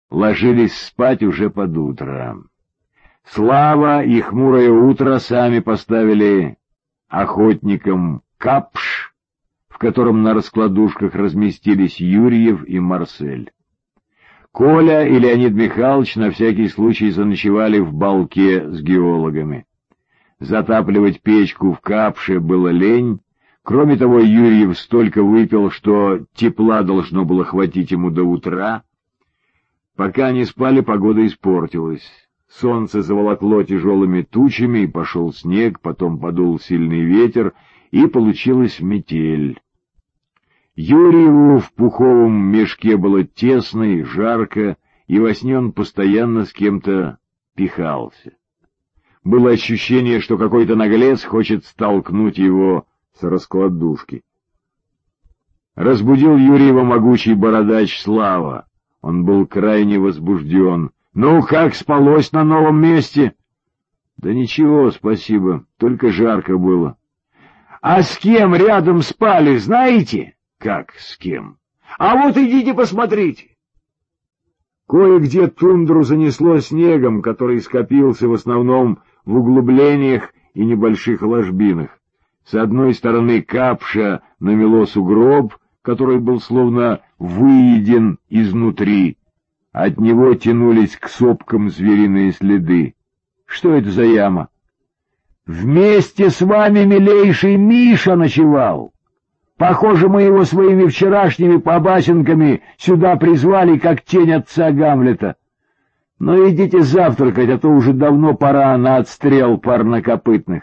ложились спать уже под утро. Слава и Хмурое утро сами поставили охотникам капш, в котором на раскладушках разместились Юрьев и Марсель. Коля и Леонид Михайлович на всякий случай заночевали в балке с геологами. Затапливать печку в капше было лень. Кроме того, Юрьев столько выпил, что тепла должно было хватить ему до утра. Пока они спали, погода испортилась. Солнце заволокло тяжелыми тучами, и пошел снег, потом подул сильный ветер, и получилась метель. Юрьеву в пуховом мешке было тесно и жарко, и во сне он постоянно с кем-то пихался. Было ощущение, что какой-то наглец хочет столкнуть его с раскладушки. Разбудил Юрьева могучий бородач Слава. Он был крайне возбужден. «Ну, как спалось на новом месте?» «Да ничего, спасибо, только жарко было». «А с кем рядом спали, знаете?» «Как с кем?» «А вот идите посмотрите». Кое-где тундру занесло снегом, который скопился в основном в углублениях и небольших ложбинах. С одной стороны капша намело сугроб, который был словно выеден изнутри. От него тянулись к сопкам звериные следы. Что это за яма? «Вместе с вами, милейший, Миша ночевал. Похоже, мы его своими вчерашними побасенками сюда призвали, как тень отца Гамлета. Но идите завтракать, а то уже давно пора на отстрел парнокопытных».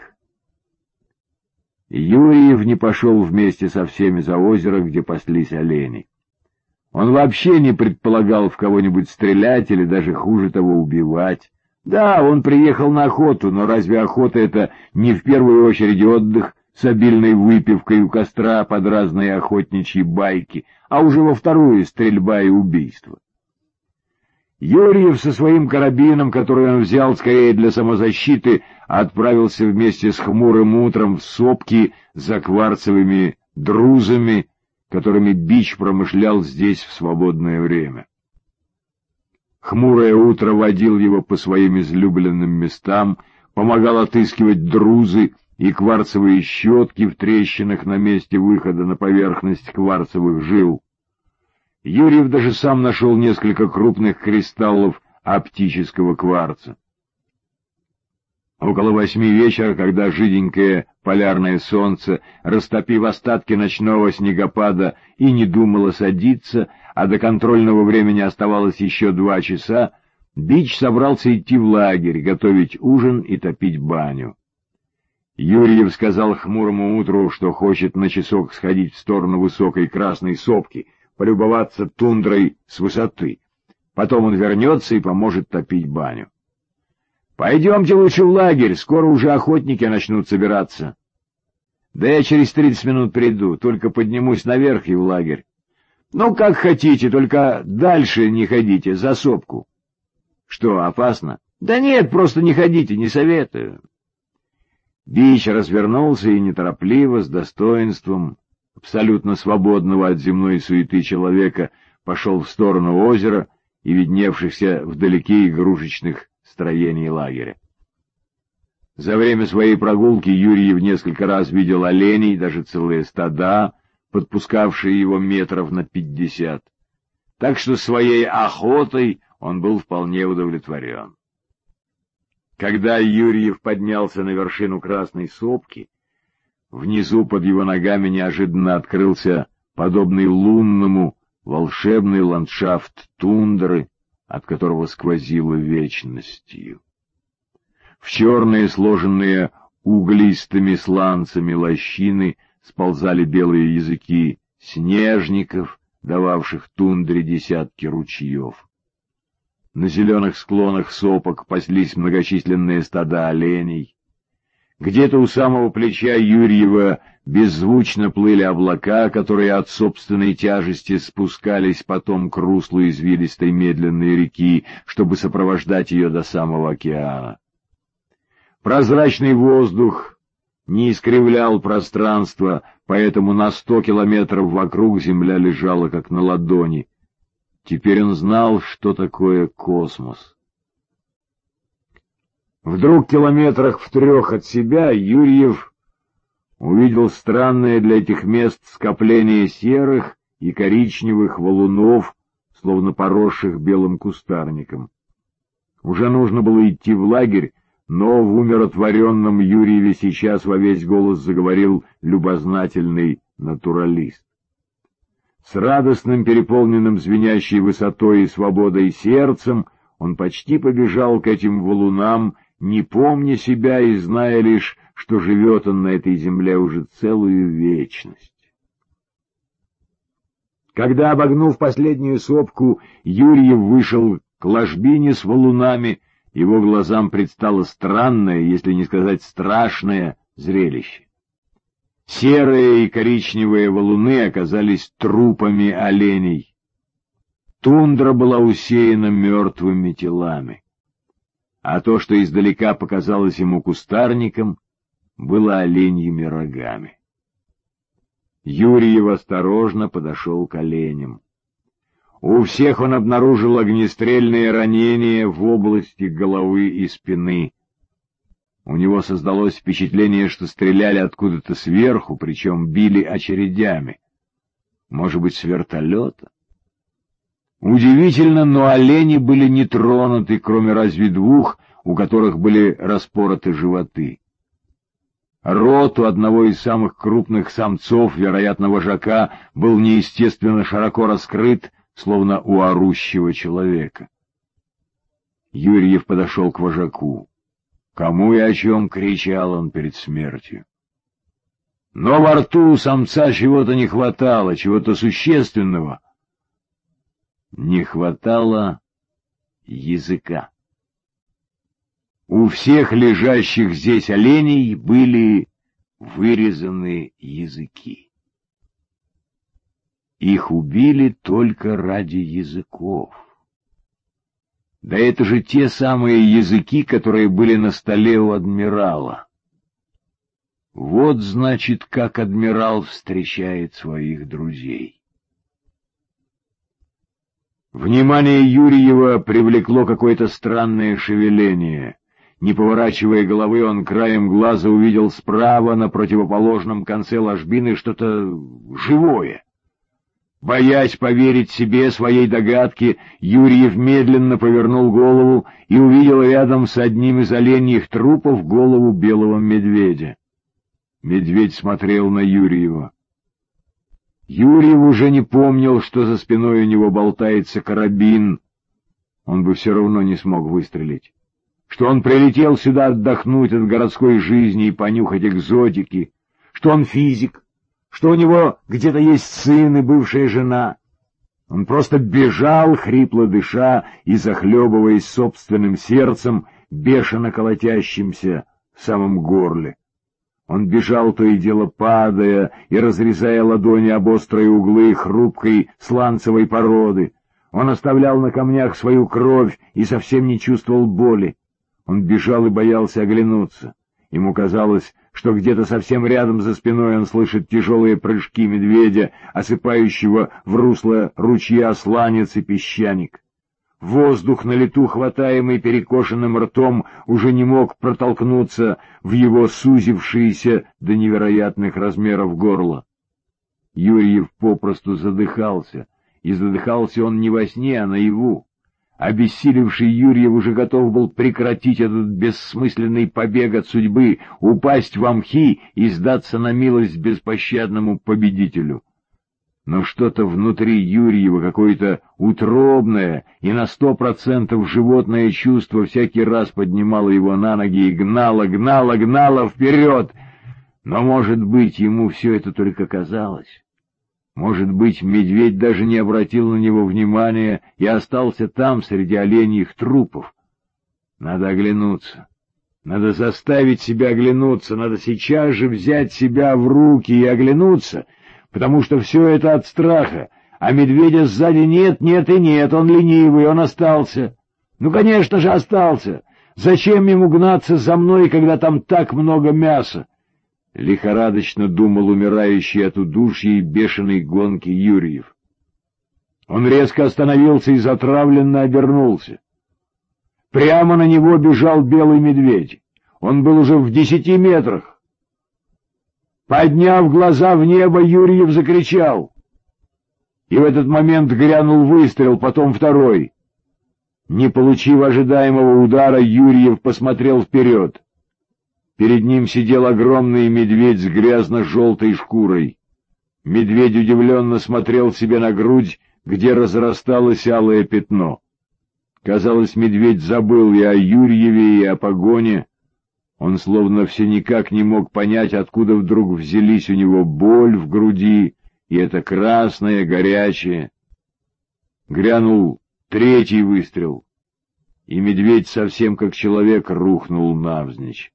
Юрьев не пошел вместе со всеми за озеро, где паслись олени. Он вообще не предполагал в кого-нибудь стрелять или даже хуже того убивать. Да, он приехал на охоту, но разве охота — это не в первую очередь отдых с обильной выпивкой у костра под разные охотничьи байки, а уже во вторую — стрельба и убийство? Юрьев со своим карабином, который он взял скорее для самозащиты, отправился вместе с Хмурым утром в сопки за кварцевыми друзами, которыми Бич промышлял здесь в свободное время. Хмурое утро водил его по своим излюбленным местам, помогал отыскивать друзы и кварцевые щетки в трещинах на месте выхода на поверхность кварцевых жил. Юрьев даже сам нашел несколько крупных кристаллов оптического кварца. Около 8 вечера, когда жиденькое полярное солнце, растопив остатки ночного снегопада, и не думало садиться, а до контрольного времени оставалось еще 2 часа, Бич собрался идти в лагерь, готовить ужин и топить баню. Юрьев сказал Хмурому утру, что хочет на часок сходить в сторону высокой красной сопки, полюбоваться тундрой с высоты. Потом он вернется и поможет топить баню. «Пойдемте лучше в лагерь, скоро уже охотники начнут собираться». «Да я через 30 минут приду, только поднимусь наверх и в лагерь». «Ну, как хотите, только дальше не ходите, за сопку». «Что, опасно?» «Да нет, просто не ходите, не советую». Бич развернулся и неторопливо, с достоинством абсолютно свободного от земной суеты человека, пошел в сторону озера и видневшихся вдалеке игрушечных строений лагеря. За время своей прогулки Юрьев несколько раз видел оленей, даже целые стада, подпускавшие его метров на 50. Так что своей охотой он был вполне удовлетворен. Когда Юрьев поднялся на вершину Красной Сопки, внизу под его ногами неожиданно открылся, подобный лунному, волшебный ландшафт тундры, от которого сквозило вечностью. В черные, сложенные углистыми сланцами лощины сползали белые языки снежников, дававших тундре десятки ручьев. На зеленых склонах сопок паслись многочисленные стада оленей. Где-то у самого плеча Юрьева беззвучно плыли облака, которые от собственной тяжести спускались потом к руслу извилистой медленной реки, чтобы сопровождать ее до самого океана. Прозрачный воздух не искривлял пространство, поэтому на 100 километров вокруг земля лежала как на ладони. Теперь он знал, что такое космос. Вдруг километрах в 3 от себя Юрьев увидел странное для этих мест скопление серых и коричневых валунов, словно поросших белым кустарником. Уже нужно было идти в лагерь, но в умиротворенном Юрьеве сейчас во весь голос заговорил любознательный натуралист. С радостным, переполненным звенящей высотой и свободой сердцем он почти побежал к этим валунам, не помня себя и зная лишь, что живет он на этой земле уже целую вечность. Когда, обогнув последнюю сопку, Юрьев вышел к ложбине с валунами, его глазам предстало странное, если не сказать страшное, зрелище. Серые и коричневые валуны оказались трупами оленей. Тундра была усеяна мертвыми телами. А то, что издалека показалось ему кустарником, было оленьими рогами. Юрьев осторожно подошел к оленям. У всех он обнаружил огнестрельные ранения в области головы и спины. У него создалось впечатление, что стреляли откуда-то сверху, причем били очередями. Может быть, с вертолета? Удивительно, но олени были не тронуты, кроме разве 2, у которых были распороты животы. Рот у одного из самых крупных самцов, вероятно, вожака, был неестественно широко раскрыт, словно у орущего человека. Юрьев подошел к вожаку. Кому и о чем кричал он перед смертью. Но во рту у самца чего-то не хватало, чего-то существенного. Не хватало языка. У всех лежащих здесь оленей были вырезаны языки. Их убили только ради языков. Да это же те самые языки, которые были на столе у адмирала. Вот, значит, как адмирал встречает своих друзей. Внимание Юрьева привлекло какое-то странное шевеление. Не поворачивая головы, он краем глаза увидел справа, на противоположном конце ложбины, что-то живое. Боясь поверить себе, своей догадке, Юрьев медленно повернул голову и увидел рядом с одним из оленьих трупов голову белого медведя. Медведь смотрел на Юрьева. Юрьев уже не помнил, что за спиной у него болтается карабин. Он бы все равно не смог выстрелить. Что он прилетел сюда отдохнуть от городской жизни и понюхать экзотики. Что он физик. Что у него где-то есть сын и бывшая жена. Он просто бежал, хрипло дыша и захлебываясь собственным сердцем, бешено колотящимся в самом горле. Он бежал, то и дело падая и разрезая ладони об острые углы хрупкой сланцевой породы. Он оставлял на камнях свою кровь и совсем не чувствовал боли. Он бежал и боялся оглянуться. Ему казалось, что где-то совсем рядом за спиной он слышит тяжелые прыжки медведя, осыпающего в русло ручья сланец и песчаник. Воздух на лету, хватаемый перекошенным ртом, уже не мог протолкнуться в его сузившееся до невероятных размеров горло. Юрьев попросту задыхался, и задыхался он не во сне, а наяву. Обессилевший Юрьев уже готов был прекратить этот бессмысленный побег от судьбы, упасть в мхи и сдаться на милость беспощадному победителю. Но что-то внутри Юрьева, какое-то утробное и на 100% животное чувство всякий раз поднимало его на ноги и гнало вперед. Но, может быть, ему все это только казалось. Может быть, медведь даже не обратил на него внимания и остался там, среди оленьих трупов. Надо оглянуться. Надо заставить себя оглянуться. Надо сейчас же взять себя в руки и оглянуться, потому что все это от страха. А медведя сзади нет, нет и нет. Он ленивый, он остался. Ну, конечно же, остался. Зачем ему гнаться за мной, когда там так много мяса? Лихорадочно думал умирающий от удушья и бешеной гонки Юрьев. Он резко остановился и затравленно обернулся. Прямо на него бежал белый медведь. Он был уже в 10 метрах. Подняв глаза в небо, Юрьев закричал. И в этот момент грянул выстрел, потом второй. Не получив ожидаемого удара, Юрьев посмотрел вперед. Перед ним сидел огромный медведь с грязно-желтой шкурой. Медведь удивленно смотрел себе на грудь, где разрасталось алое пятно. Казалось, медведь забыл и о Юрьеве, и о погоне. Он словно все никак не мог понять, откуда вдруг взялись у него боль в груди, и это красное, горячее. Грянул третий выстрел, и медведь совсем как человек рухнул навзничь.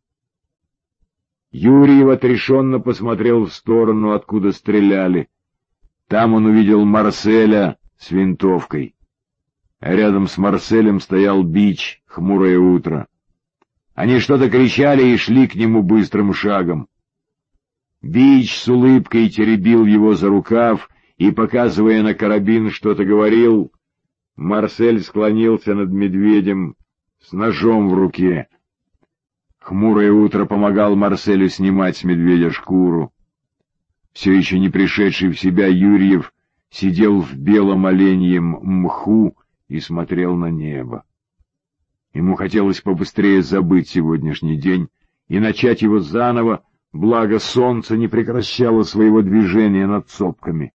Юрьев отрешенно посмотрел в сторону, откуда стреляли. Там он увидел Марселя с винтовкой. А рядом с Марселем стоял Бич, хмурое утро. Они что-то кричали и шли к нему быстрым шагом. Бич с улыбкой теребил его за рукав и, показывая на карабин, что-то говорил. Марсель склонился над медведем с ножом в руке. Хмурое утро помогал Марселю снимать с медведя шкуру. Все еще не пришедший в себя Юрьев сидел в белом оленьем мху и смотрел на небо. Ему хотелось побыстрее забыть сегодняшний день и начать его заново, благо солнце не прекращало своего движения над сопками.